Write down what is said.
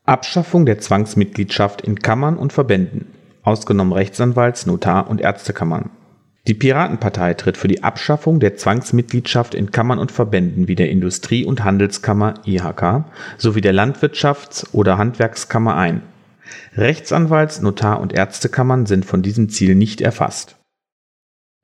Abschaffung der Zwangsmitgliedschaft in Kammern und Verbänden, ausgenommen Rechtsanwalts-, Notar- und Ärztekammern. Die Piratenpartei tritt für die Abschaffung der Zwangsmitgliedschaft in Kammern und Verbänden wie der Industrie- und Handelskammer (IHK) sowie der Landwirtschafts- oder Handwerkskammer ein. Rechtsanwalts-, Notar- und Ärztekammern sind von diesem Ziel nicht erfasst